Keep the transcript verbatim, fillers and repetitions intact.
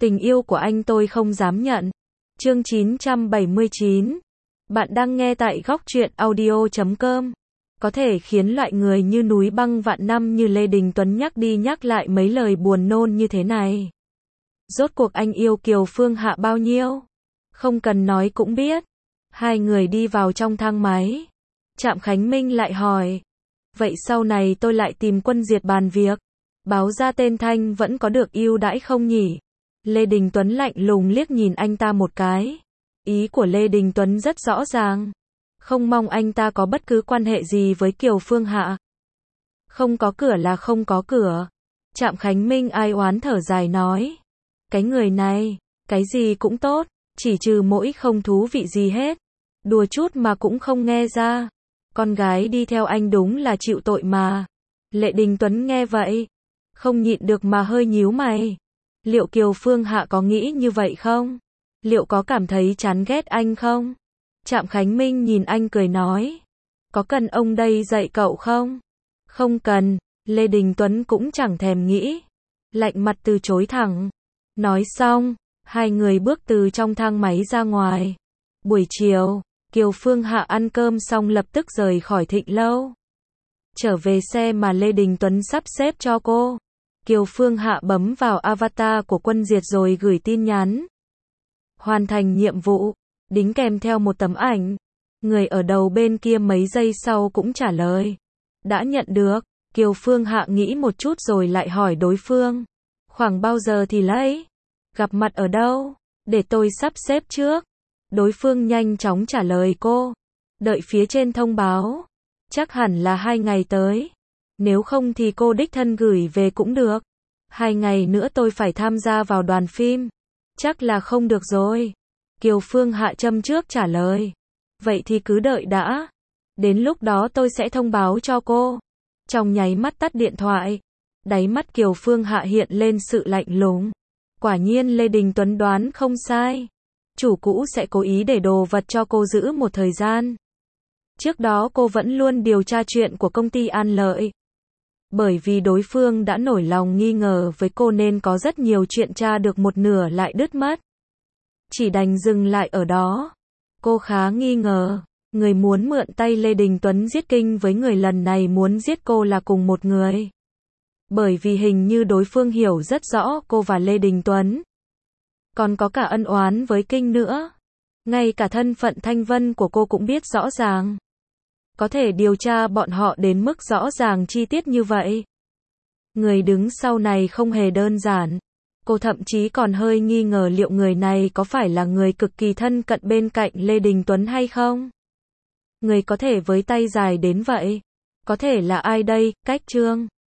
Tình yêu của anh tôi không dám nhận. Chương chín trăm bảy mươi chín. Bạn đang nghe tại góc truyện audio chấm com. Có thể khiến loại người như núi băng vạn năm như Lê Đình Tuấn nhắc đi nhắc lại mấy lời buồn nôn như thế này. Rốt cuộc anh yêu Kiều Phương Hạ bao nhiêu? Không cần nói cũng biết. Hai người đi vào trong thang máy. Trạm Khánh Minh lại hỏi. Vậy sau này tôi lại tìm Quân Diệt bàn việc. Báo ra tên Thanh vẫn có được ưu đãi không nhỉ? Lê Đình Tuấn lạnh lùng liếc nhìn anh ta một cái. Ý của Lê Đình Tuấn rất rõ ràng. Không mong anh ta có bất cứ quan hệ gì với Kiều Phương Hạ. Không có cửa là không có cửa. Trạm Khánh Minh ai oán thở dài nói. Cái người này, cái gì cũng tốt, chỉ trừ mỗi không thú vị gì hết. Đùa chút mà cũng không nghe ra. Con gái đi theo anh đúng là chịu tội mà. Lê Đình Tuấn nghe vậy, không nhịn được mà hơi nhíu mày. Liệu Kiều Phương Hạ có nghĩ như vậy không? Liệu có cảm thấy chán ghét anh không? Trạm Khánh Minh nhìn anh cười nói. Có cần ông đây dạy cậu không? Không cần, Lê Đình Tuấn cũng chẳng thèm nghĩ. Lạnh mặt từ chối thẳng. Nói xong, hai người bước từ trong thang máy ra ngoài. Buổi chiều, Kiều Phương Hạ ăn cơm xong lập tức rời khỏi Thịnh Lâu. Trở về xe mà Lê Đình Tuấn sắp xếp cho cô. Kiều Phương Hạ bấm vào avatar của Quân Diệt rồi gửi tin nhắn. Hoàn thành nhiệm vụ, đính kèm theo một tấm ảnh. Người ở đầu bên kia mấy giây sau cũng trả lời. Đã nhận được. Kiều Phương Hạ nghĩ một chút rồi lại hỏi đối phương. Khoảng bao giờ thì lấy? Gặp mặt ở đâu? Để tôi sắp xếp trước. Đối phương nhanh chóng trả lời cô. Đợi phía trên thông báo. Chắc hẳn là hai ngày tới. Nếu không thì cô đích thân gửi về cũng được. Hai ngày nữa tôi phải tham gia vào đoàn phim. Chắc là không được rồi. Kiều Phương Hạ châm trước trả lời. Vậy thì cứ đợi đã. Đến lúc đó tôi sẽ thông báo cho cô. Trong nháy mắt tắt điện thoại. Đáy mắt Kiều Phương Hạ hiện lên sự lạnh lùng. Quả nhiên Lê Đình Tuấn đoán không sai. Chủ cũ sẽ cố ý để đồ vật cho cô giữ một thời gian. Trước đó cô vẫn luôn điều tra chuyện của công ty An Lợi. Bởi vì đối phương đã nổi lòng nghi ngờ với cô nên có rất nhiều chuyện tra được một nửa lại đứt mất. Chỉ đành dừng lại ở đó. Cô khá nghi ngờ, người muốn mượn tay Lê Đình Tuấn giết Kinh với người lần này muốn giết cô là cùng một người. Bởi vì hình như đối phương hiểu rất rõ cô và Lê Đình Tuấn. Còn có cả ân oán với Kinh nữa. Ngay cả thân phận Thanh Vân của cô cũng biết rõ ràng. Có thể điều tra bọn họ đến mức rõ ràng chi tiết như vậy. Người đứng sau này không hề đơn giản. Cô thậm chí còn hơi nghi ngờ liệu người này có phải là người cực kỳ thân cận bên cạnh Lê Đình Tuấn hay không? Người có thể với tay dài đến vậy. Có thể là ai đây? Cách Trương.